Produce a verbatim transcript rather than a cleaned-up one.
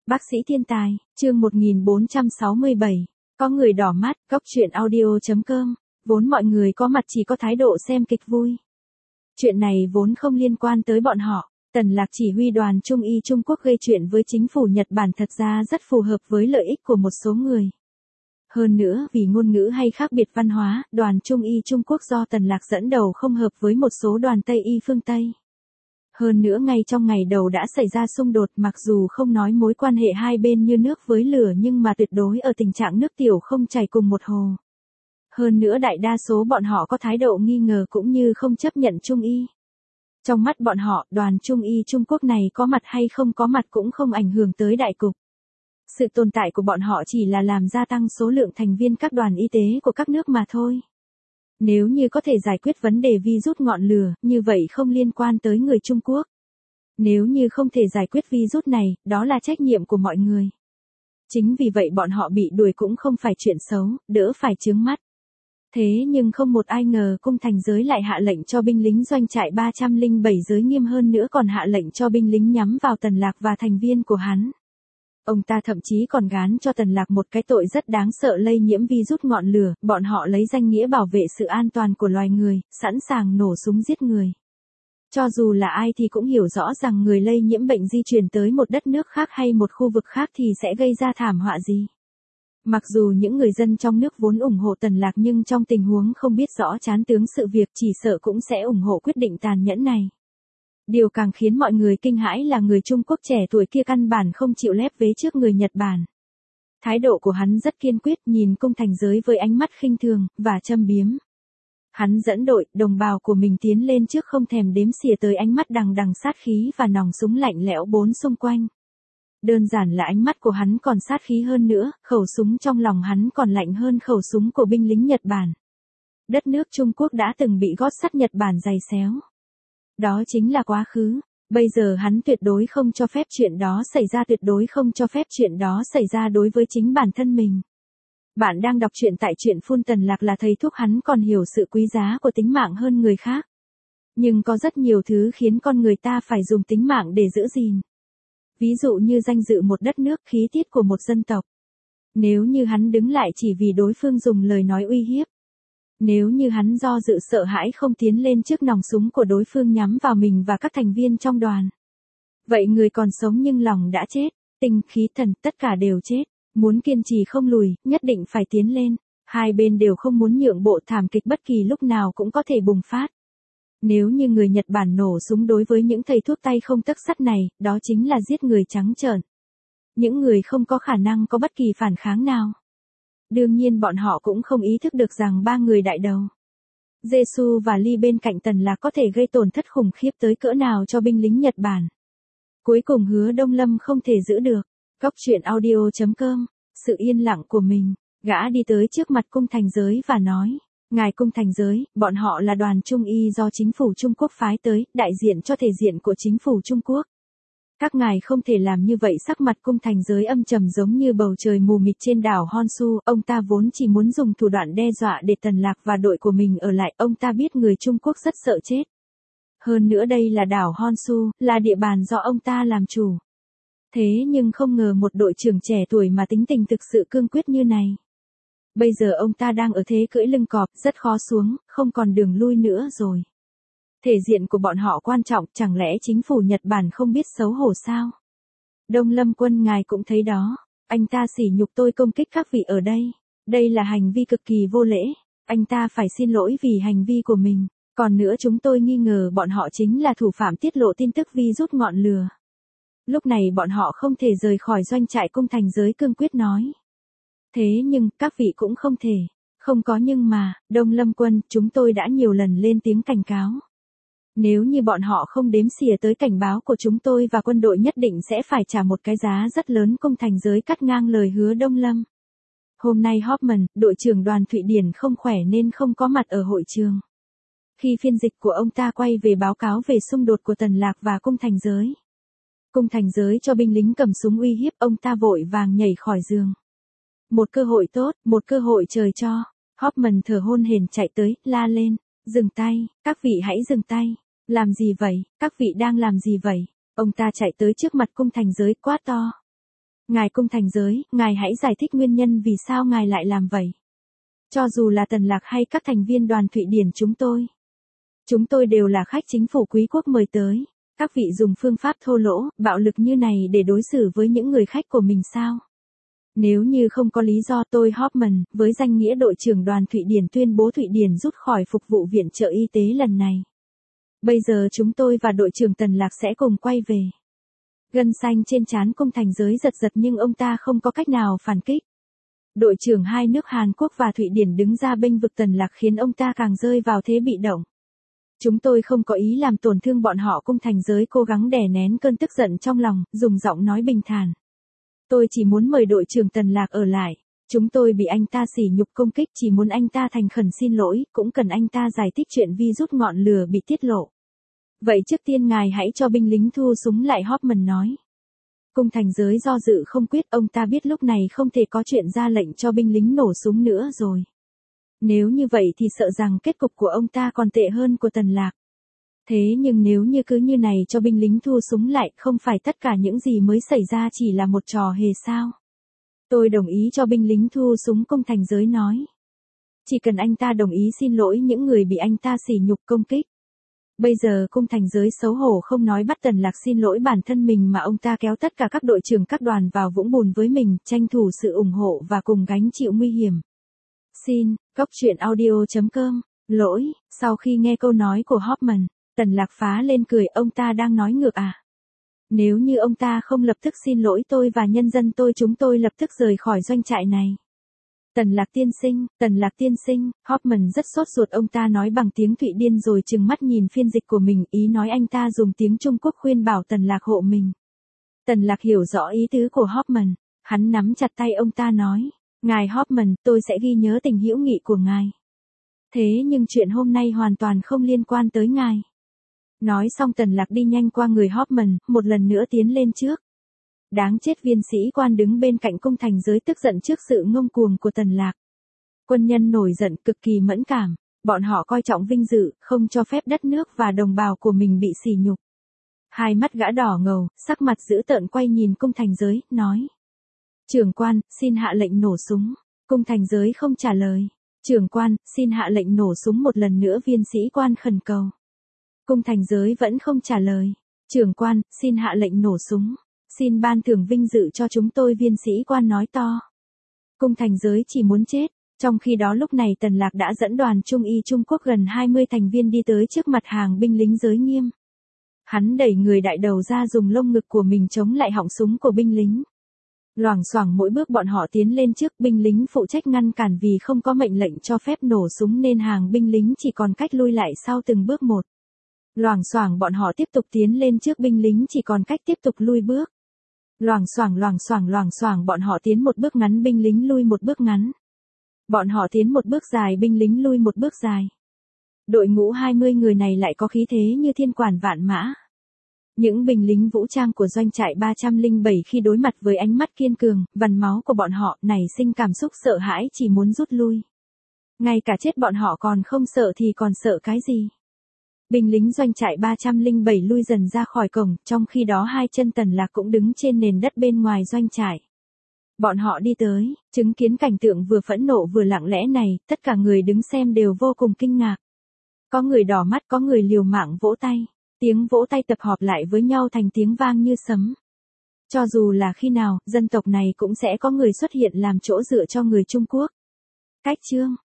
Bác sĩ thiên tài, chương một nghìn bốn trăm sáu mươi bảy. Có người đỏ mắt, góc truyện audio chấm com. Vốn mọi người có mặt chỉ có thái độ xem kịch vui. Chuyện này vốn không liên quan tới bọn họ. Tần Lạc chỉ huy đoàn Trung y Trung Quốc gây chuyện với chính phủ Nhật Bản thật ra rất phù hợp với lợi ích của một số người. Hơn nữa vì ngôn ngữ hay khác biệt văn hóa, đoàn Trung y Trung Quốc do Tần Lạc dẫn đầu không hợp với một số đoàn Tây y phương Tây. Hơn nữa ngay trong ngày đầu đã xảy ra xung đột, mặc dù không nói mối quan hệ hai bên như nước với lửa nhưng mà tuyệt đối ở tình trạng nước tiểu không chảy cùng một hồ. Hơn nữa đại đa số bọn họ có thái độ nghi ngờ cũng như không chấp nhận Trung y. Trong mắt bọn họ, đoàn Trung y Trung Quốc này có mặt hay không có mặt cũng không ảnh hưởng tới đại cục. Sự tồn tại của bọn họ chỉ là làm gia tăng số lượng thành viên các đoàn y tế của các nước mà thôi. Nếu như có thể giải quyết vấn đề virus ngọn lửa, như vậy không liên quan tới người Trung Quốc. Nếu như không thể giải quyết virus này, đó là trách nhiệm của mọi người. Chính vì vậy bọn họ bị đuổi cũng không phải chuyện xấu, đỡ phải chướng mắt. Thế nhưng không một ai ngờ cung thành giới lại hạ lệnh cho binh lính doanh trại ba trăm lẻ bảy giới nghiêm hơn nữa còn hạ lệnh cho binh lính nhắm vào Tần Lạc và thành viên của hắn. Ông ta thậm chí còn gán cho Tần Lạc một cái tội rất đáng sợ lây nhiễm virus ngọn lửa, bọn họ lấy danh nghĩa bảo vệ sự an toàn của loài người, sẵn sàng nổ súng giết người. Cho dù là ai thì cũng hiểu rõ rằng người lây nhiễm bệnh di chuyển tới một đất nước khác hay một khu vực khác thì sẽ gây ra thảm họa gì. Mặc dù những người dân trong nước vốn ủng hộ Tần Lạc nhưng trong tình huống không biết rõ chán tướng sự việc chỉ sợ cũng sẽ ủng hộ quyết định tàn nhẫn này. Điều càng khiến mọi người kinh hãi là người Trung Quốc trẻ tuổi kia căn bản không chịu lép vế trước người Nhật Bản. Thái độ của hắn rất kiên quyết, nhìn cung thành giới với ánh mắt khinh thường và châm biếm. Hắn dẫn đội, đồng bào của mình tiến lên trước không thèm đếm xỉa tới ánh mắt đằng đằng sát khí và nòng súng lạnh lẽo bốn xung quanh. Đơn giản là ánh mắt của hắn còn sát khí hơn nữa, khẩu súng trong lòng hắn còn lạnh hơn khẩu súng của binh lính Nhật Bản. Đất nước Trung Quốc đã từng bị gót sắt Nhật Bản giày xéo. Đó chính là quá khứ. Bây giờ hắn tuyệt đối không cho phép chuyện đó xảy ra, tuyệt đối không cho phép chuyện đó xảy ra đối với chính bản thân mình. Bạn đang đọc truyện tại truyện Phun Tần Lạc là thầy thuốc, hắn còn hiểu sự quý giá của tính mạng hơn người khác. Nhưng có rất nhiều thứ khiến con người ta phải dùng tính mạng để giữ gìn. Ví dụ như danh dự một đất nước, khí tiết của một dân tộc. Nếu như hắn đứng lại chỉ vì đối phương dùng lời nói uy hiếp. Nếu như hắn do dự sợ hãi không tiến lên trước nòng súng của đối phương nhắm vào mình và các thành viên trong đoàn. Vậy người còn sống nhưng lòng đã chết, tinh, khí thần, tất cả đều chết. Muốn kiên trì không lùi, nhất định phải tiến lên. Hai bên đều không muốn nhượng bộ, thảm kịch bất kỳ lúc nào cũng có thể bùng phát. Nếu như người Nhật Bản nổ súng đối với những thầy thuốc tay không tấc sắt này, đó chính là giết người trắng trợn. Những người không có khả năng có bất kỳ phản kháng nào. Đương nhiên bọn họ cũng không ý thức được rằng ba người đại đầu, Jesu và Lee bên cạnh Tần Lạc có thể gây tổn thất khủng khiếp tới cỡ nào cho binh lính Nhật Bản. Cuối cùng Hứa Đông Lâm không thể giữ được. Góc truyện audio chấm com. Sự yên lặng của mình, gã đi tới trước mặt cung thành giới và nói. Ngài cung thành giới, bọn họ là đoàn Trung y do chính phủ Trung Quốc phái tới, đại diện cho thể diện của chính phủ Trung Quốc. Các ngài không thể làm như vậy. Sắc mặt cung thành giới âm trầm giống như bầu trời mù mịt trên đảo Honshu. Ông ta vốn chỉ muốn dùng thủ đoạn đe dọa để Tần Lạc và đội của mình ở lại. Ông ta biết người Trung Quốc rất sợ chết. Hơn nữa đây là đảo Honshu, là địa bàn do ông ta làm chủ. Thế nhưng không ngờ một đội trưởng trẻ tuổi mà tính tình thực sự cương quyết như này. Bây giờ ông ta đang ở thế cưỡi lưng cọp, rất khó xuống, không còn đường lui nữa rồi. Thể diện của bọn họ quan trọng, chẳng lẽ chính phủ Nhật Bản không biết xấu hổ sao? Đông Lâm Quân, ngài cũng thấy đó, anh ta sỉ nhục tôi, công kích các vị ở đây. Đây là hành vi cực kỳ vô lễ, anh ta phải xin lỗi vì hành vi của mình. Còn nữa chúng tôi nghi ngờ bọn họ chính là thủ phạm tiết lộ tin tức virus ngọn lửa. Lúc này bọn họ không thể rời khỏi doanh trại, cung thành giới cương quyết nói. Thế nhưng, các vị cũng không thể. Không có nhưng mà, Đông Lâm Quân, chúng tôi đã nhiều lần lên tiếng cảnh cáo. Nếu như bọn họ không đếm xỉa tới cảnh báo của chúng tôi và quân đội nhất định sẽ phải trả một cái giá rất lớn. Cung thành giới cắt ngang lời Hứa Đông Lâm. Hôm nay Hoffman, đội trưởng đoàn Thụy Điển không khỏe nên không có mặt ở hội trường. Khi phiên dịch của ông ta quay về báo cáo về xung đột của Tần Lạc và cung thành giới. Cung thành giới cho binh lính cầm súng uy hiếp, ông ta vội vàng nhảy khỏi giường. Một cơ hội tốt, một cơ hội trời cho. Hoffman thở hổn hển chạy tới, la lên. Dừng tay, các vị hãy dừng tay. Làm gì vậy, các vị đang làm gì vậy? Ông ta chạy tới trước mặt cung thành giới quát to. Ngài cung thành giới, ngài hãy giải thích nguyên nhân vì sao ngài lại làm vậy. Cho dù là Tần Lạc hay các thành viên đoàn Thụy Điển chúng tôi. Chúng tôi đều là khách chính phủ quý quốc mời tới. Các vị dùng phương pháp thô lỗ, bạo lực như này để đối xử với những người khách của mình sao? Nếu như không có lý do tôi Hoffman, với danh nghĩa đội trưởng đoàn Thụy Điển tuyên bố Thụy Điển rút khỏi phục vụ viện trợ y tế lần này. Bây giờ chúng tôi và đội trưởng Tần Lạc sẽ cùng quay về. Gân xanh trên trán cung thành giới giật giật nhưng ông ta không có cách nào phản kích. Đội trưởng hai nước Hàn Quốc và Thụy Điển đứng ra bênh vực Tần Lạc khiến ông ta càng rơi vào thế bị động. Chúng tôi không có ý làm tổn thương bọn họ, cung thành giới cố gắng đè nén cơn tức giận trong lòng, dùng giọng nói bình thản. Tôi chỉ muốn mời đội trưởng Tần Lạc ở lại. Chúng tôi bị anh ta sỉ nhục công kích, chỉ muốn anh ta thành khẩn xin lỗi, cũng cần anh ta giải thích chuyện virus ngọn lửa bị tiết lộ. Vậy trước tiên ngài hãy cho binh lính thu súng lại, Hoffman nói. Cung thành giới do dự không quyết, ông ta biết lúc này không thể có chuyện ra lệnh cho binh lính nổ súng nữa rồi. Nếu như vậy thì sợ rằng kết cục của ông ta còn tệ hơn của Tần Lạc. Thế nhưng nếu như cứ như này cho binh lính thu súng lại, không phải tất cả những gì mới xảy ra chỉ là một trò hề sao? Tôi đồng ý cho binh lính thu súng, cung thành giới nói. Chỉ cần anh ta đồng ý xin lỗi những người bị anh ta sỉ nhục công kích. Bây giờ cung thành giới xấu hổ không nói bắt Tần Lạc xin lỗi bản thân mình mà ông ta kéo tất cả các đội trưởng các đoàn vào vũng bùn với mình, tranh thủ sự ủng hộ và cùng gánh chịu nguy hiểm. Xin, Cốc truyện audio chấm com, lỗi, sau khi nghe câu nói của Hoffman, Tần Lạc phá lên cười, ông ta đang nói ngược à? Nếu như ông ta không lập tức xin lỗi tôi và nhân dân tôi, chúng tôi lập tức rời khỏi doanh trại này. Tần Lạc tiên sinh, Tần Lạc tiên sinh, Hoffman rất sốt ruột, ông ta nói bằng tiếng Thụy Điển rồi trừng mắt nhìn phiên dịch của mình, ý nói anh ta dùng tiếng Trung Quốc khuyên bảo Tần Lạc hộ mình. Tần Lạc hiểu rõ ý tứ của Hoffman, hắn nắm chặt tay ông ta nói, ngài Hoffman, tôi sẽ ghi nhớ tình hữu nghị của ngài. Thế nhưng chuyện hôm nay hoàn toàn không liên quan tới ngài. Nói xong Tần Lạc đi nhanh qua người Hoffman, một lần nữa tiến lên trước. Đáng chết, viên sĩ quan đứng bên cạnh cung thành giới tức giận trước sự ngông cuồng của Tần Lạc. Quân nhân nổi giận, cực kỳ mẫn cảm, bọn họ coi trọng vinh dự, không cho phép đất nước và đồng bào của mình bị sỉ nhục. Hai mắt gã đỏ ngầu, sắc mặt dữ tợn quay nhìn cung thành giới, nói. Trưởng quan, xin hạ lệnh nổ súng. Cung thành giới không trả lời. Trưởng quan, xin hạ lệnh nổ súng một lần nữa, viên sĩ quan khẩn cầu. Cung thành giới vẫn không trả lời. Trưởng quan, xin hạ lệnh nổ súng. Xin ban thưởng vinh dự cho chúng tôi, viên sĩ quan nói to. Cung thành giới chỉ muốn chết. Trong khi đó lúc này Tần Lạc đã dẫn đoàn Trung y Trung Quốc gần hai mươi thành viên đi tới trước mặt hàng binh lính giới nghiêm. Hắn đẩy người đại đầu ra, dùng lông ngực của mình chống lại họng súng của binh lính. Loảng xoảng mỗi bước bọn họ tiến lên trước, binh lính phụ trách ngăn cản vì không có mệnh lệnh cho phép nổ súng nên hàng binh lính chỉ còn cách lui lại sau từng bước một. Loảng xoảng bọn họ tiếp tục tiến lên trước, binh lính chỉ còn cách tiếp tục lui bước. Loảng xoảng loảng xoảng loảng xoảng bọn họ tiến một bước ngắn, binh lính lui một bước ngắn. Bọn họ tiến một bước dài, binh lính lui một bước dài. Đội ngũ hai mươi người này lại có khí thế như thiên quản vạn mã. Những binh lính vũ trang của doanh trại ba trăm lẻ bảy khi đối mặt với ánh mắt kiên cường, vằn máu của bọn họ nảy sinh cảm xúc sợ hãi, chỉ muốn rút lui. Ngay cả chết bọn họ còn không sợ thì còn sợ cái gì? Binh lính doanh trại ba trăm lẻ bảy lui dần ra khỏi cổng, trong khi đó hai chân Tần Lạc cũng đứng trên nền đất bên ngoài doanh trại. Bọn họ đi tới, chứng kiến cảnh tượng vừa phẫn nộ vừa lặng lẽ này, tất cả người đứng xem đều vô cùng kinh ngạc. Có người đỏ mắt, có người liều mạng vỗ tay. Tiếng vỗ tay tập hợp lại với nhau thành tiếng vang như sấm. Cho dù là khi nào, dân tộc này cũng sẽ có người xuất hiện làm chỗ dựa cho người Trung Quốc. Cách chương